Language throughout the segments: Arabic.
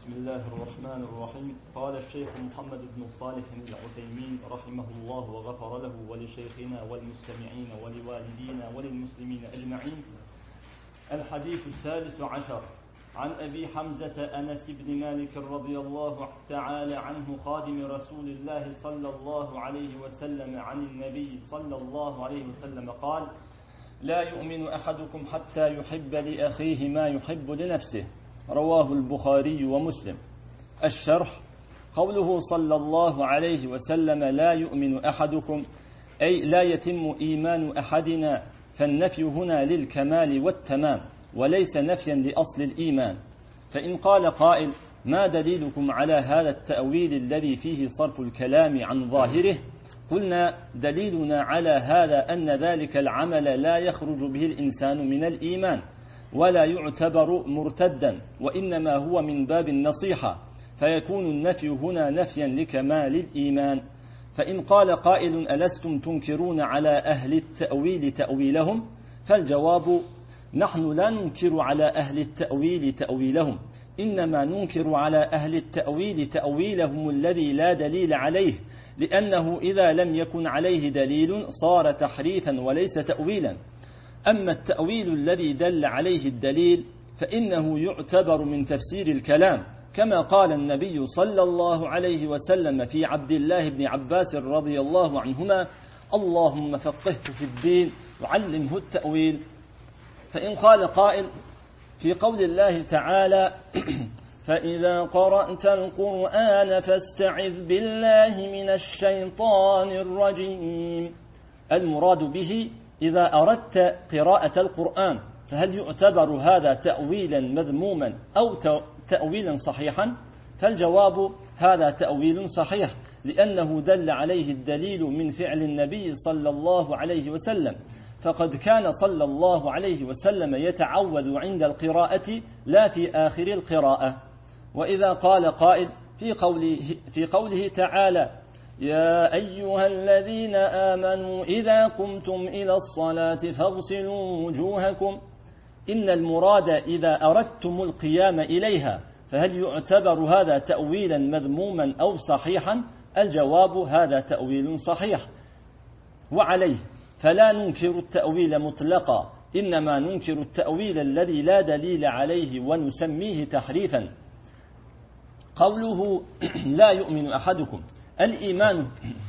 بسم الله الرحمن الرحيم. قال الشيخ محمد بن صالح العثيمين رحمه الله وغفر له ولشيخنا والمستمعين ولوالدينا وللمسلمين أجمعين. الحديث الثالث عشر عن أبي حمزة أنس بن مالك رضي الله تعالى عنه خادم رسول الله صلى الله عليه وسلم عن النبي صلى الله عليه وسلم قال: لا يؤمن أحدكم حتى يحب لأخيه ما يحب لنفسه. رواه البخاري ومسلم. الشرح: قوله صلى الله عليه وسلم لا يؤمن أحدكم أي لا يتم إيمان أحدنا، فالنفي هنا للكمال والتمام وليس نفيا لأصل الإيمان. فإن قال قائل: ما دليلكم على هذا التأويل الذي فيه صرف الكلام عن ظاهره؟ قلنا: دليلنا على هذا أن ذلك العمل لا يخرج به الإنسان من الإيمان ولا يعتبر مرتدا، وإنما هو من باب النصيحة، فيكون النفي هنا نفيا لكمال الإيمان. فإن قال قائل: ألستم تنكرون على أهل التأويل تأويلهم؟ فالجواب: نحن لا ننكر على أهل التأويل تأويلهم، إنما ننكر على أهل التأويل تأويلهم الذي لا دليل عليه، لأنه إذا لم يكن عليه دليل صار تحريفا وليس تأويلا. أما التأويل الذي دل عليه الدليل فإنه يعتبر من تفسير الكلام، كما قال النبي صلى الله عليه وسلم في عبد الله بن عباس رضي الله عنهما: اللهم فقهه في الدين وعلمه التأويل. فإن قال قائل في قول الله تعالى: فإذا قرأت القرآن فاستعذ بالله من الشيطان الرجيم، المراد به إذا أردت قراءة القرآن، فهل يعتبر هذا تأويلا مذموما أو تأويلا صحيحا؟ فالجواب: هذا تأويل صحيح، لأنه دل عليه الدليل من فعل النبي صلى الله عليه وسلم، فقد كان صلى الله عليه وسلم يتعوذ عند القراءة لا في آخر القراءة. وإذا قال قائل في قوله تعالى: يا أيها الذين آمنوا إذا قمتم إلى الصلاة فاغسلوا وجوهكم، إن المراد إذا أردتم القيام إليها، فهل يعتبر هذا تأويلا مذموما أو صحيحا؟ الجواب: هذا تأويل صحيح، وعليه فلا ننكر التأويل مطلقا، إنما ننكر التأويل الذي لا دليل عليه ونسميه تحريفا. قوله لا يؤمن أحدكم، الإيمان.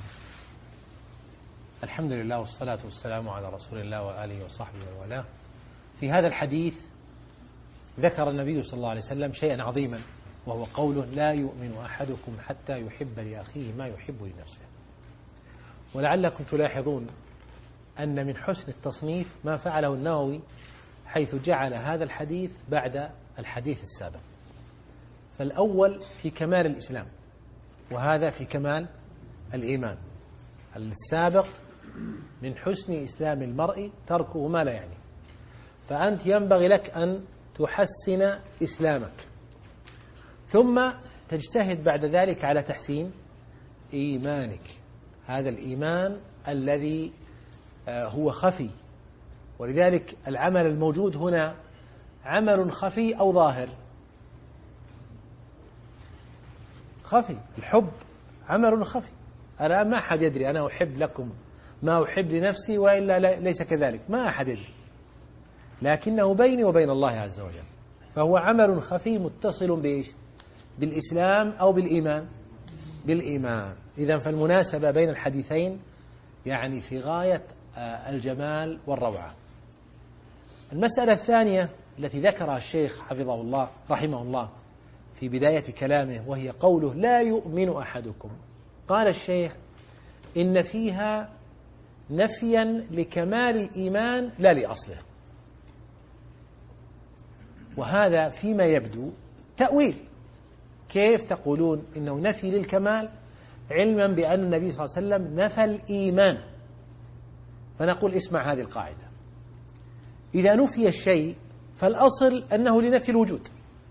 الحمد لله والصلاة والسلام على رسول الله وآله وصحبه وله. في هذا الحديث ذكر النبي صلى الله عليه وسلم شيئا عظيما، وهو قوله لا يؤمن أحدكم حتى يحب لأخيه ما يحب لنفسه. ولعلكم تلاحظون أن من حسن التصنيف ما فعله النووي، حيث جعل هذا الحديث بعد الحديث السابق، فالأول في كمال الإسلام وهذا في كمال الإيمان. السابق من حسن إسلام المرء تركه ما لا يعني، فأنت ينبغي لك أن تحسن إسلامك ثم تجتهد بعد ذلك على تحسين إيمانك، هذا الإيمان الذي هو خفي. ولذلك العمل الموجود هنا عمل خفي أو ظاهر؟ خفي. الحب عمل خفي، الآن ما أحد يدري أنا أحب لكم ما أحب لنفسي وإلا ليس كذلك، ما أحد يدري، لكنه بيني وبين الله عز وجل، فهو عمل خفي متصل بإيش؟ بالإسلام أو بالإيمان؟ بالإيمان. إذن فالمناسبة بين الحديثين يعني في غاية الجمال والروعة. المسألة الثانية التي ذكرها الشيخ حفظه الله رحمه الله في بداية كلامه، وهي قوله لا يؤمن أحدكم، قال الشيخ إن فيها نفيا لكمال الإيمان لا لأصله، وهذا فيما يبدو تأويل. كيف تقولون إنه نفي للكمال علما بأن النبي صلى الله عليه وسلم نفى الإيمان؟ فنقول اسمع هذه القاعدة: إذا نفي الشيء فالأصل أنه لنفي الوجود،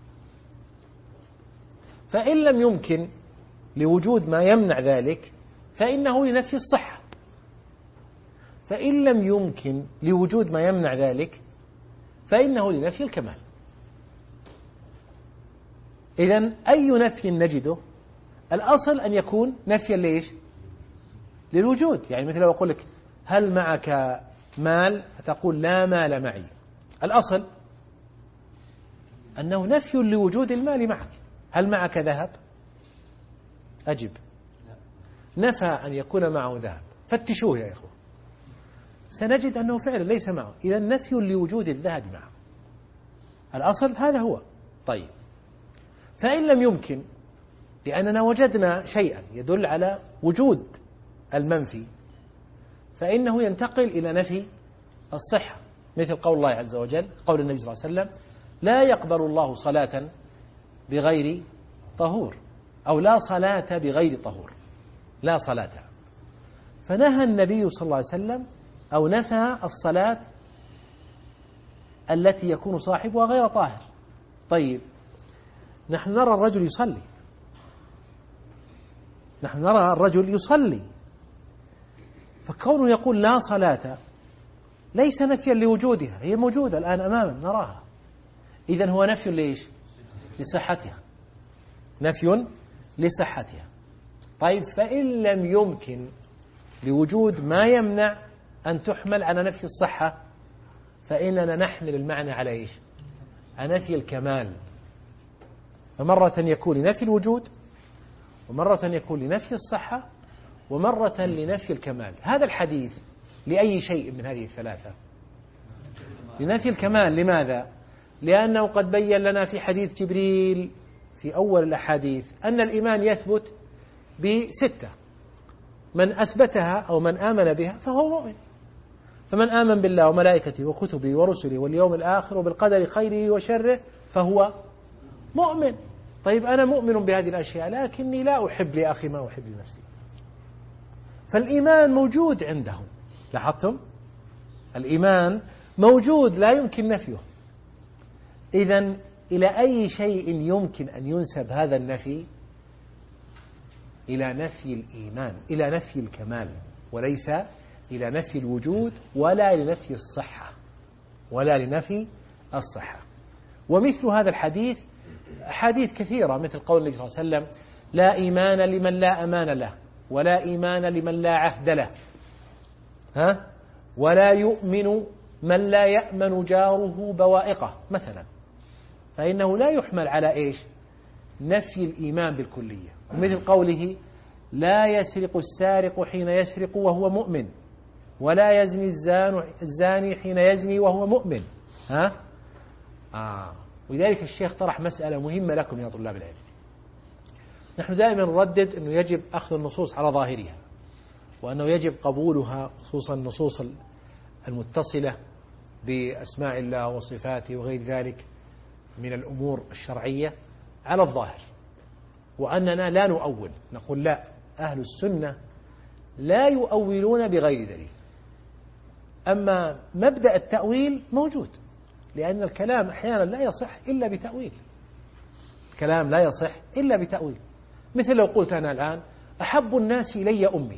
فإن لم يمكن لوجود ما يمنع ذلك فإنه لنفي الصحة، فإن لم يمكن لوجود ما يمنع ذلك فإنه لنفي الكمال. إذن أي نفي نجده الأصل أن يكون نفيا ليش؟ للوجود. يعني مثل لو أقول لك هل معك مال فتقول لا مال معي، الأصل أنه نفي لوجود المال معك. هل معك ذهب؟ أجب نفى أن يكون معه ذهب. فتشوه يا إخوة سنجد أنه فعلا ليس معه، إذا نفي لوجود الذهب معه، الأصل هذا هو. طيب فإن لم يمكن لأننا وجدنا شيئا يدل على وجود المنفي فإنه ينتقل إلى نفي الصحة، مثل قول الله عز وجل، قول النبي صلى الله عليه وسلم لا يقبل الله صلاة بغير طهور، أو لا صلاة بغير طهور، لا صلاة. فنهى النبي صلى الله عليه وسلم أو نفى الصلاة التي يكون صاحبها غير طاهر. طيب نحن نرى الرجل يصلي، نحن نرى الرجل يصلي، فكونه يقول لا صلاة ليس نفيا لوجودها، هي موجودة الآن أمامنا نراها، إذن هو نفي ليش؟ لصحتها، نفي لصحتها. طيب فإن لم يمكن لوجود ما يمنع أن تحمل على نفي الصحة فإننا نحمل المعنى على إيش؟ على نفي الكمال، فمرة يكون لنفي الوجود، ومرة يكون لنفي الصحة، ومرة لنفي الكمال. هذا الحديث لأي شيء من هذه الثلاثة؟ لنفي الكمال. لماذا؟ لأنه قد بين لنا في حديث جبريل في أول الأحاديث أن الإيمان يثبت ب6، من أثبتها أو من آمن بها فهو مؤمن. فمن آمن بالله وملائكته وكتبه ورسله واليوم الآخر وبالقدر خيره وشره فهو مؤمن. طيب أنا مؤمن بهذه الأشياء لكني لا أحب لأخي ما أحب لنفسي، فالإيمان موجود عندهم. لاحظتم؟ الإيمان موجود لا يمكن نفيه. إذن إلى أي شيء يمكن أن ينسب هذا النفي؟ إلى نفي الإيمان، إلى نفي الكمال، وليس إلى نفي الوجود ولا لنفي الصحة، ولا لنفي الصحة. ومثل هذا الحديث حديث كثيرة، مثل قول النبي صلى الله عليه وسلم لا إيمان لمن لا أمان له، ولا إيمان لمن لا عهد له، ولا يؤمن من لا يأمن جاره بوائقه مثلا، فإنه لا يحمل على إيش؟ نفي الإيمان بالكلية. مثل قوله لا يسرق السارق حين يسرق وهو مؤمن، ولا يزني الزاني حين يزني وهو مؤمن. ولذلك الشيخ طرح مسألة مهمة لكم يا طلاب العلم. نحن دائما نردد أنه يجب أخذ النصوص على ظاهرها، وأنه يجب قبولها، خصوصا النصوص المتصلة بأسماء الله وصفاته وغير ذلك من الأمور الشرعية، على الظاهر، وأننا لا نؤول. نقول لا، أهل السنة لا يؤولون بغير دليل. أما مبدأ التأويل موجود، لأن الكلام أحيانا لا يصح إلا بتأويل، الكلام لا يصح إلا بتأويل. مثل لو قلت أنا الآن أحب الناس إلي أمي،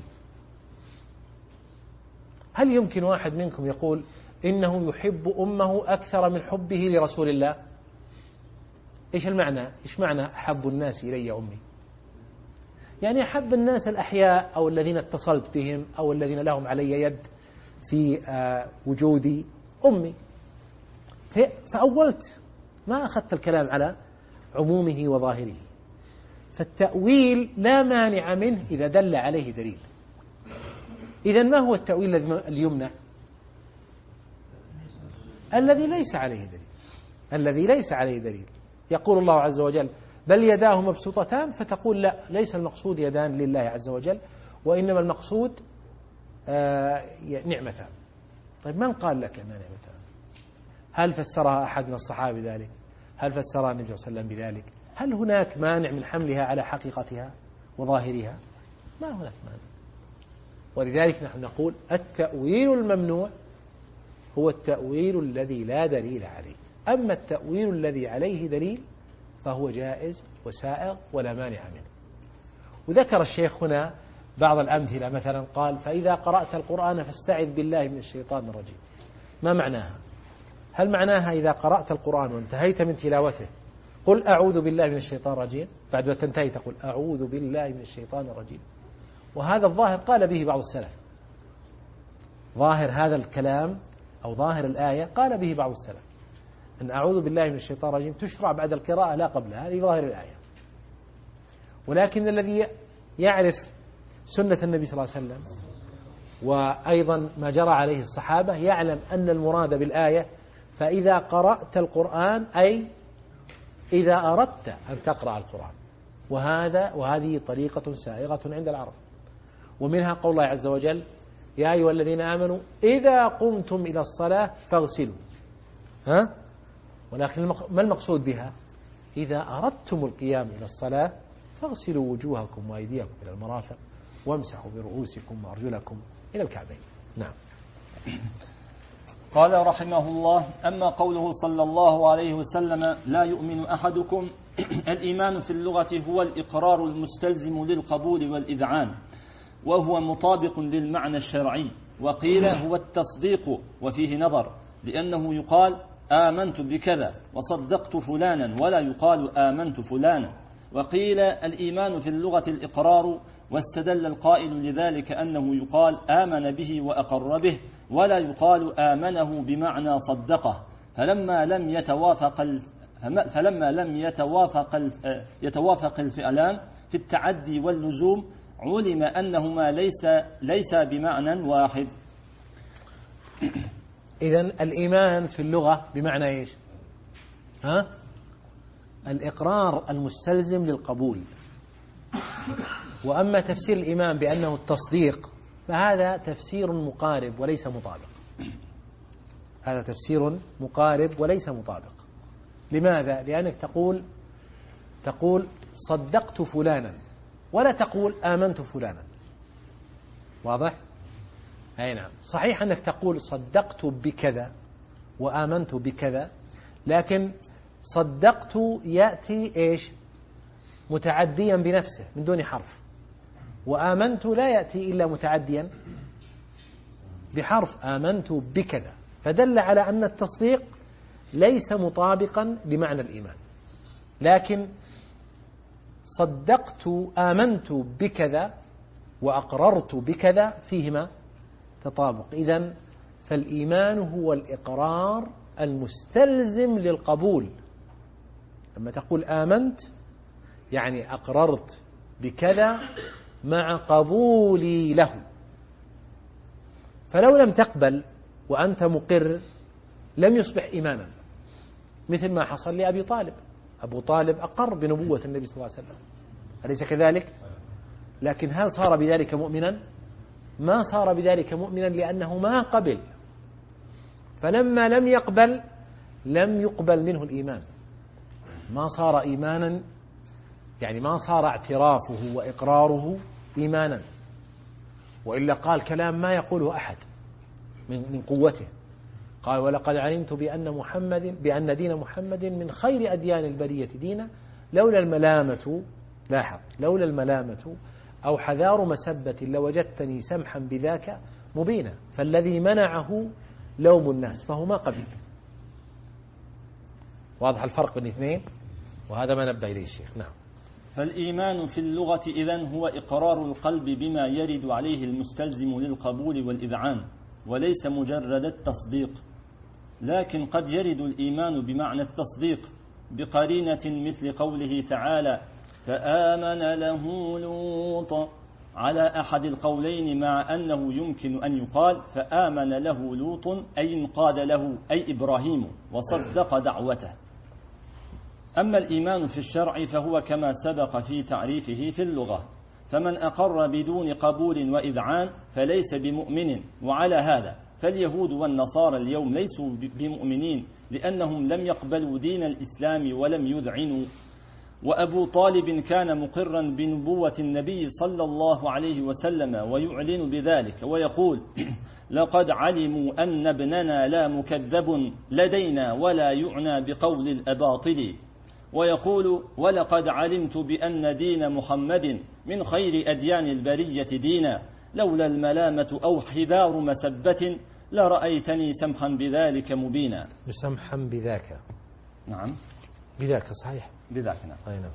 هل يمكن واحد منكم يقول إنه يحب أمه أكثر من حبه لرسول الله؟ إيش المعنى؟ إيش معنى أحب الناس إلي أمي؟ يعني أحب الناس الأحياء أو الذين اتصلت بهم أو الذين لهم علي يد في وجود أمي. فأولت، ما أخذت الكلام على عمومه وظاهره. فالتأويل لا مانع منه إذا دل عليه دليل. إذن ما هو التأويل الذي يمنع؟ الذي ليس عليه دليل، الذي ليس عليه دليل. يقول الله عز وجل بل يداه مبسوطتان، فتقول لا، ليس المقصود يدان لله عز وجل، وإنما المقصود نعمتان. طيب من قال لك أنها نعمتان؟ هل فسرها أحد من الصحابة بذلك؟ هل فسرها النبي صلى الله عليه وسلم بذلك؟ هل هناك مانع من حملها على حقيقتها وظاهرها؟ ما هناك مانع. ولذلك نحن نقول التأويل الممنوع هو التأويل الذي لا دليل عليه، أما التأويل الذي عليه دليل فهو جائز وسائغ ولا مانع منه. وذكر الشيخ هنا بعض الأمثلة، مثلا قال فإذا قرأت القرآن فاستعذ بالله من الشيطان الرجيم. ما معناها؟ هل معناها إذا قرأت القرآن وانتهيت من تلاوته قل أعوذ بالله من الشيطان الرجيم، بعد ما تنتهي تقول أعوذ بالله من الشيطان الرجيم. وهذا الظاهر قال به بعض السلف، ظاهر هذا الكلام أو ظاهر الآية قال به بعض السلف، أن أعوذ بالله من الشيطان الرجيم تشرع بعد القراءة لا قبلها، هذه ظاهر الآية. ولكن الذي يعرف سنة النبي صلى الله عليه وسلم وأيضا ما جرى عليه الصحابة يعلم أن المراد بالآية فإذا قرأت القرآن أي إذا أردت أن تقرأ القرآن، وهذه طريقة سائغة عند العرب. ومنها قول الله عز وجل يا أيها الذين آمنوا إذا قمتم إلى الصلاة فاغسلوا. ولكن ما المقصود بها؟ إذا أردتم القيام إلى الصلاة فاغسلوا وجوهكم وأيديكم إلى المرافق وامسحوا برؤوسكم وأرجلكم إلى الكعبين. نعم. قال رحمه الله: أما قوله صلى الله عليه وسلم لا يؤمن أحدكم، الإيمان في اللغة هو الإقرار المستلزم للقبول والإذعان، وهو مطابق للمعنى الشرعي. وقيل هو التصديق، وفيه نظر، لأنه يقال آمنت بكذا وصدقت فلانا ولا يقال آمنت فلانا. وقيل الإيمان في اللغة الإقرار، واستدل القائل لذلك أنه يقال آمن به وأقر به ولا يقال آمنه بمعنى صدقه. فلما لم يتوافق الفعلان في التعدي واللزوم علم أنهما ليس بمعنى واحد. إذن الإيمان في اللغة بمعنى إيش؟ الإقرار المستلزم للقبول. وأما تفسير الإيمان بأنه التصديق فهذا تفسير مقارب وليس مطابق. هذا تفسير مقارب وليس مطابق. لماذا؟ لأنك تقول صدقت فلانا ولا تقول آمنت فلانا. واضح؟ أي نعم. صحيح أنك تقول صدقت بكذا وآمنت بكذا، لكن صدقت يأتي إيش؟ متعديا بنفسه من دون حرف، وآمنت لا يأتي إلا متعديا بحرف آمنت بكذا، فدل على أن التصديق ليس مطابقا لمعنى الإيمان. لكن صدقت آمنت بكذا وأقررت بكذا فيهما تطابق. إذن فالإيمان هو الإقرار المستلزم للقبول. لما تقول آمنت يعني أقررت بكذا مع قبولي له. فلو لم تقبل وأنت مقر لم يصبح إيمانا، مثل ما حصل لأبي طالب. أبو طالب أقر بنبوة النبي صلى الله عليه وسلم، أليس كذلك؟ لكن هل صار بذلك مؤمنا؟ ما صار بذلك مؤمنا، لأنه ما قبل. فلما لم يقبل لم يقبل منه الإيمان، ما صار إيمانا، يعني ما صار اعترافه وإقراره إيمانا. وإلا قال كلام ما يقوله أحد من قوته. قال ولقد علمت بأن دين محمد من خير أديان البرية دينا لولا الملامة، لاحظ، لولا الملامة أو حذار مسبة لوجدتني سمحا بذاك مبينا. فالذي منعه لوم الناس فهو ما قبل. واضح الفرق بين الاثنين، وهذا ما نبدأ إليه الشيخ. نعم. فالإيمان في اللغة إذن هو إقرار القلب بما يرد عليه المستلزم للقبول والإذعان، وليس مجرد التصديق. لكن قد يرد الإيمان بمعنى التصديق بقرينة مثل قوله تعالى فآمن له لوط على أحد القولين، مع أنه يمكن أن يقال فآمن له لوط أي انقاد له أي إبراهيم وصدق دعوته. أما الإيمان في الشرع فهو كما سبق في تعريفه في اللغة، فمن أقر بدون قبول وإذعان فليس بمؤمن. وعلى هذا فاليهود والنصارى اليوم ليسوا بمؤمنين، لأنهم لم يقبلوا دين الإسلام ولم يذعنوا. وأبو طالب كان مقرا بنبوة النبي صلى الله عليه وسلم ويعلن بذلك ويقول لقد علموا أن ابننا لا مكذب لدينا ولا يعنى بقول الأباطل. ويقول ولقد علمت بأن دين محمد من خير أديان البرية دينا لولا الملامة أو حذار مسبة لرأيتني سمحا بذلك مبينا. سمحا بذاك. نعم. بذاك صحيح بذاك نعم. نعم.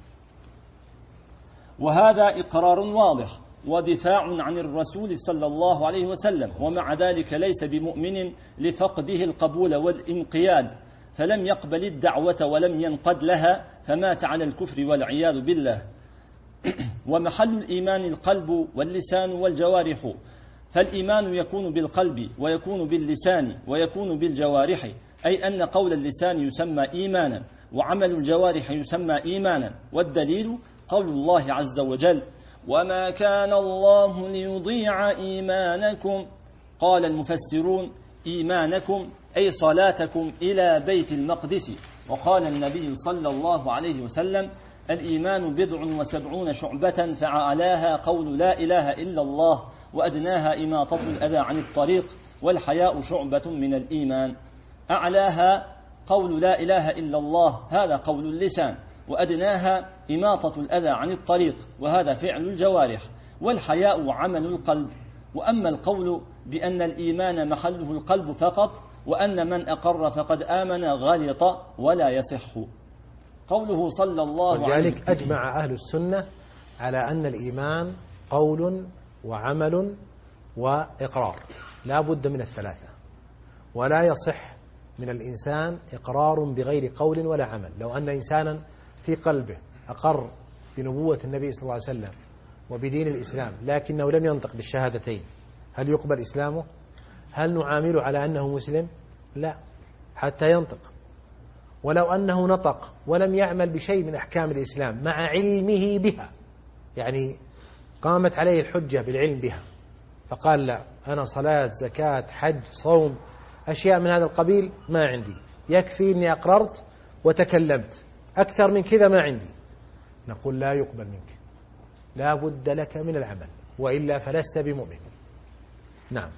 وهذا إقرار واضح ودفاع عن الرسول صلى الله عليه وسلم، ومع ذلك ليس بمؤمن لفقده القبول والانقياد، فلم يقبل الدعوة ولم ينقد لها، فمات على الكفر والعياذ بالله. ومحل الإيمان القلب واللسان والجوارح، فالإيمان يكون بالقلب ويكون باللسان ويكون بالجوارح، أي أن قول اللسان يسمى إيمانا وعمل الجوارح يسمى إيمانا. والدليل قول الله عز وجل: وما كان الله ليضيع إيمانكم. قال المفسرون: إيمانكم أي صلاتكم إلى بيت المقدس. وقال النبي صلى الله عليه وسلم: الإيمان 79 شعبة، فأعلاها قول لا إله إلا الله، وأدناها إماطة الأذى عن الطريق، والحياء شعبة من الإيمان. أعلاها قول لا إله إلا الله، هذا قول اللسان، وأدناها إماطة الأذى عن الطريق، وهذا فعل الجوارح، والحياء عمل القلب. وأما القول بأن الإيمان محله القلب فقط، وأن من أقر فقد آمن، غلط ولا يصح. قوله صلى الله عليه وسلم. ولذلك أجمع أهل السنة على أن الإيمان قول وعمل وإقرار، لا بد من الثلاثة، ولا يصح من الإنسان إقرار بغير قول ولا عمل. لو أن إنسانا في قلبه أقر بنبوة النبي صلى الله عليه وسلم وبدين الإسلام، لكنه لم ينطق بالشهادتين، هل يقبل إسلامه؟ هل نعامله على أنه مسلم؟ لا، حتى ينطق. ولو أنه نطق ولم يعمل بشيء من أحكام الإسلام مع علمه بها، يعني قامت عليه الحجة بالعلم بها، فقال: لا، أنا صلاة زكاة حج صوم أشياء من هذا القبيل ما عندي، يكفي أني أقررت وتكلمت، أكثر من كذا ما عندي، نقول: لا يقبل منك، لا بد لك من العمل، وإلا فلست بمؤمن. نعم.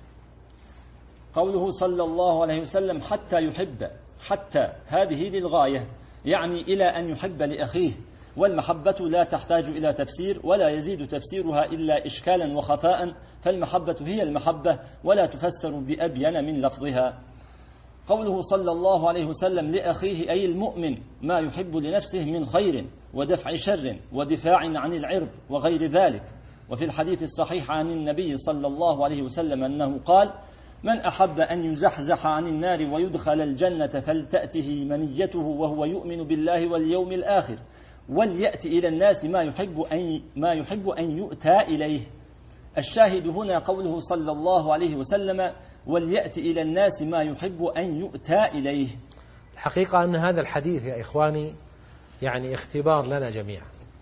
قوله صلى الله عليه وسلم: حتى يحب، حتى هذه للغاية، يعني إلى أن يحب لأخيه. والمحبة لا تحتاج إلى تفسير، ولا يزيد تفسيرها إلا إشكالا وخفاء، فالمحبة هي المحبة، ولا تفسر بأبين من لفظها. قوله صلى الله عليه وسلم لأخيه أي المؤمن ما يحب لنفسه من خير ودفع شر ودفاع عن العرض وغير ذلك. وفي الحديث الصحيح عن النبي صلى الله عليه وسلم أنه قال: من أحب أن يزحزح عن النار ويدخل الجنة فلتأته منيته وهو يؤمن بالله واليوم الآخر، وليأتي إلى الناس ما يحب أن يؤتى إليه. الشاهد هنا قوله صلى الله عليه وسلم: وليأتي إلى الناس ما يحب أن يؤتى إليه. الحقيقة أن هذا الحديث يا إخواني يعني اختبار لنا جميعا.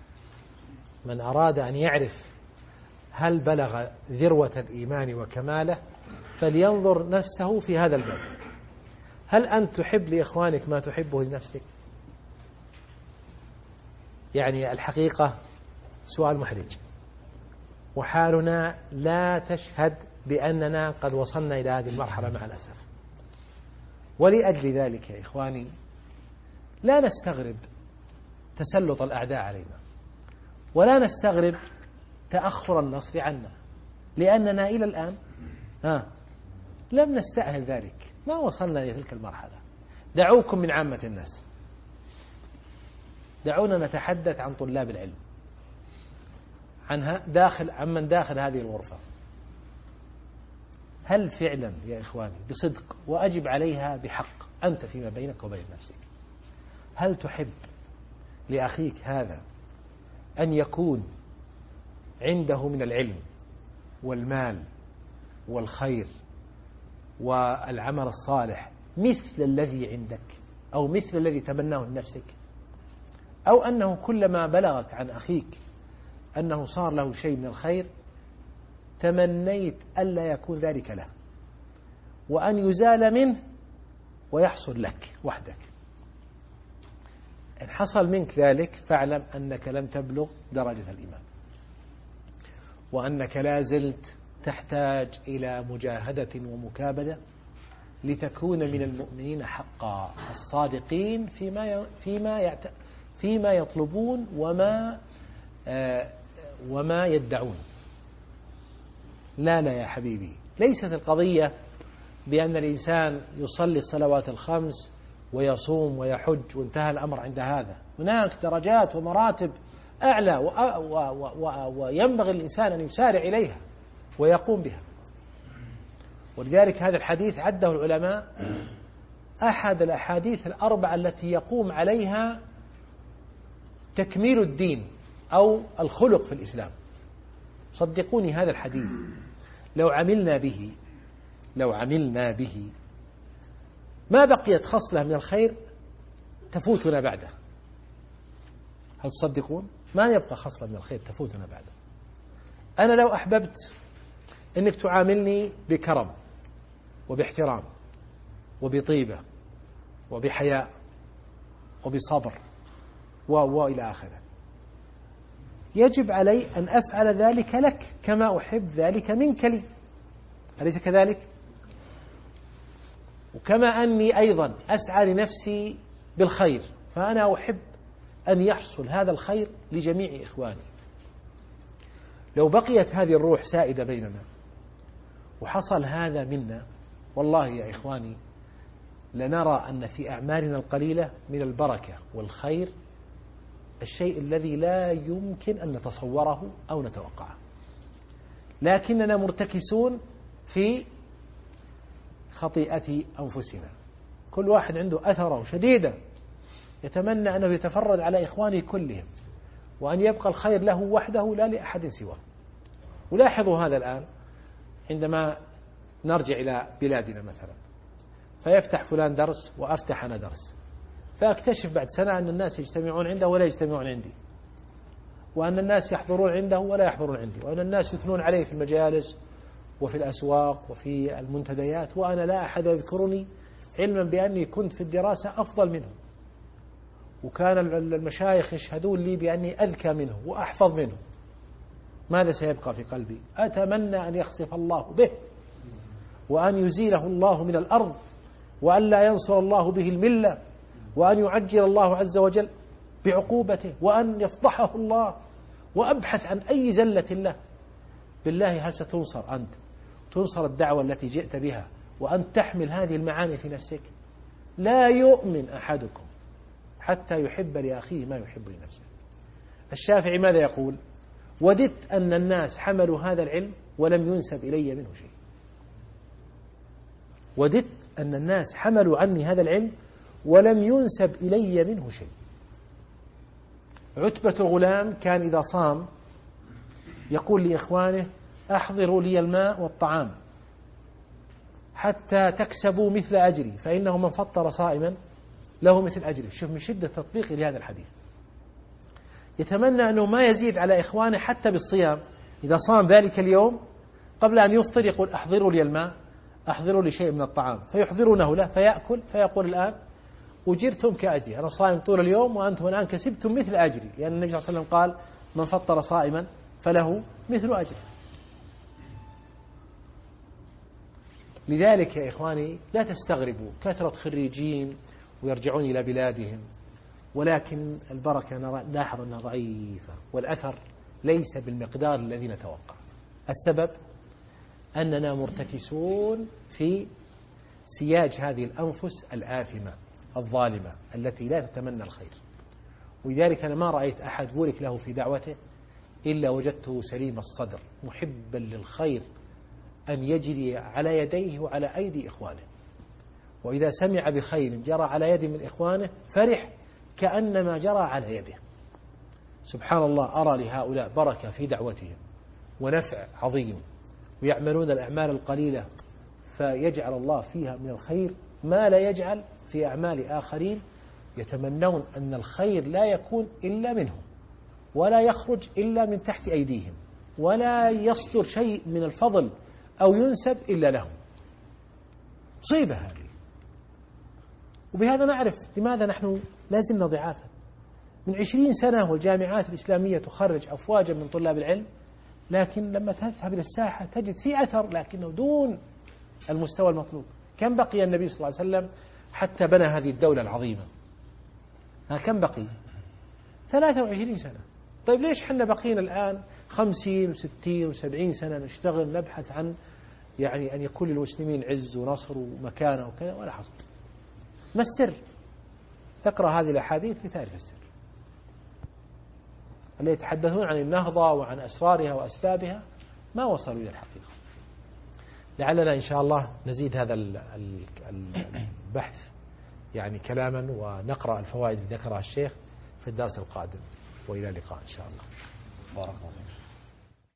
من أراد أن يعرف هل بلغ ذروة الإيمان وكماله فلينظر نفسه في هذا الباب. هل أنت تحب لإخوانك ما تحبه لنفسك؟ يعني الحقيقة سؤال محرج، وحالنا لا تشهد بأننا قد وصلنا إلى هذه المرحلة مع الأسف. ولأجل ذلك يا إخواني لا نستغرب تسلط الأعداء علينا، ولا نستغرب تأخر النصر عنا، لأننا إلى الآن لم نستأهل ذلك، ما وصلنا إلى تلك المرحلة. دعوكم من عامة الناس، دعونا نتحدث عن طلاب العلم، عن من داخل هذه الغرفة. هل فعلا يا إخواني بصدق، وأجب عليها بحق أنت فيما بينك وبين نفسك، هل تحب لأخيك هذا أن يكون عنده من العلم والمال والخير والعمل الصالح مثل الذي عندك، أو مثل الذي تمناه لنفسك، أو أنه كلما بلغك عن أخيك أنه صار له شيء من الخير تمنيت ألا يكون ذلك له، وأن يزال منه ويحصل لك وحدك؟ إن حصل منك ذلك فاعلم أنك لم تبلغ درجة الإيمان، وأنك لا زلت تحتاج إلى مجاهدة ومكابدة لتكون من المؤمنين حقا الصادقين فيما يطلبون وما يدعون. لا يا حبيبي، ليست القضية بأن الإنسان يصلي الصلوات الخمس ويصوم ويحج وانتهى الأمر عند هذا. هناك درجات ومراتب أعلى وينبغي الإنسان أن يسارع إليها ويقوم بها. ولذلك هذا الحديث عده العلماء أحد الأحاديث الأربعة التي يقوم عليها تكميل الدين أو الخلق في الإسلام. صدقوني هذا الحديث لو عملنا به ما بقيت خصلة من الخير تفوتنا بعده. هل تصدقون؟ ما يبقى خصلة من الخير تفوتنا بعده. أنا لو أحببت أنك تعاملني بكرم وباحترام وبطيبة وبحياء وبصبر وإلى آخره، يجب علي أن أفعل ذلك لك كما أحب ذلك منك لي، أليس كذلك؟ وكما أني أيضا أسعى لنفسي بالخير، فأنا أحب أن يحصل هذا الخير لجميع إخواني. لو بقيت هذه الروح سائدة بيننا وحصل هذا منا، والله يا إخواني لنرى أن في أعمالنا القليلة من البركة والخير الشيء الذي لا يمكن أن نتصوره أو نتوقعه، لكننا مرتكسون في خطيئة أنفسنا. كل واحد عنده أثره شديدة يتمنى أنه يتفرد على إخوانه كلهم وأن يبقى الخير له وحده لا لأحد سواه. ولاحظوا هذا الآن عندما نرجع إلى بلادنا مثلا، فيفتح فلان درس وأفتح أنا درس، فأكتشف بعد سنة أن الناس يجتمعون عنده ولا يجتمعون عندي، وأن الناس يحضرون عنده ولا يحضرون عندي، وأن الناس يثنون عليه في المجالس وفي الأسواق وفي المنتديات، وأنا لا أحد يذكرني علما بأني كنت في الدراسة أفضل منه، وكان المشايخ يشهدون لي بأني أذكى منه وأحفظ منه. ماذا سيبقى في قلبي؟ أتمنى أن يخسف الله به وأن يزيله الله من الأرض وأن لا ينصر الله به الملة وأن يعجل الله عز وجل بعقوبته وأن يفضحه الله، وأبحث عن أي زلة له. بالله هل ستنصر أنت؟ تنصر الدعوة التي جئت بها وأن تحمل هذه المعاني في نفسك؟ لا يؤمن أحدكم حتى يحب لأخيه ما يحب لنفسه. الشافعي ماذا يقول؟ وددت أن الناس حملوا هذا العلم ولم ينسب إلي منه شيء. وددت أن الناس حملوا عني هذا العلم ولم ينسب إلي منه شيء. عتبة الغلام كان إذا صام يقول لإخوانه أحضروا لي الماء والطعام حتى تكسبوا مثل أجري، فإنه من فطر صائما له مثل أجري. شوف من شدة تطبيقي لهذا الحديث، يتمنى أنه ما يزيد على إخوانه حتى بالصيام. إذا صام ذلك اليوم قبل أن يفطر يقول أحضروا لي الماء، أحضروا لي شيء من الطعام، فيحضرونه له فيأكل، فيقول الآن أجرتم كأجري، أنا صائم طول اليوم وأنتم الآن كسبتم مثل أجري، لأن النبي صلى الله عليه وسلم قال من فطر صائما فله مثل أجري. لذلك يا إخواني لا تستغربوا كثرة خريجين ويرجعون إلى بلادهم، ولكن البركة نلاحظ أنها ضعيفة والأثر ليس بالمقدار الذي نتوقع. السبب أننا مرتكسون في سياج هذه الأنفس الآثمة الظالمة التي لا تتمنى الخير. ولذلك أنا ما رأيت أحد بورك له في دعوته إلا وجدته سليم الصدر محبا للخير أن يجري على يديه وعلى أيدي إخوانه، وإذا سمع بخير جرى على يد من إخوانه فرح كأنما جرى على يده. سبحان الله، أرى لهؤلاء بركة في دعوتهم ونفع عظيم، ويعملون الأعمال القليلة فيجعل الله فيها من الخير ما لا يجعل في أعمال آخرين يتمنون أن الخير لا يكون إلا منهم ولا يخرج إلا من تحت أيديهم ولا يصدر شيء من الفضل أو ينسب إلا لهم. مصيبة هذه. وبهذا نعرف لماذا نحن لازلنا ضعافا. من 20 سنة والجامعات الإسلامية تخرج أفواجا من طلاب العلم، لكن لما تذهب إلى الساحة تجد في أثر لكنه دون المستوى المطلوب. كم بقي النبي صلى الله عليه وسلم حتى بنى هذه الدولة العظيمة؟ كم بقي؟ 23 سنة. طيب ليش حنا بقينا الآن 50 و60 و70 سنة نشتغل نبحث عن يعني أن يكون للمسلمين عز ونصر ومكانة وكذا ولا حصل؟ ما السر؟ تقرأ هذه الأحاديث لتعرف السر. اللي يتحدثون عن النهضة وعن أسرارها وأسبابها ما وصلوا إلى الحقيقة. لعلنا إن شاء الله نزيد هذا البحث يعني كلاما، ونقرأ الفوائد التي ذكرها الشيخ في الدرس القادم، وإلى اللقاء إن شاء الله. بارك الله فيك.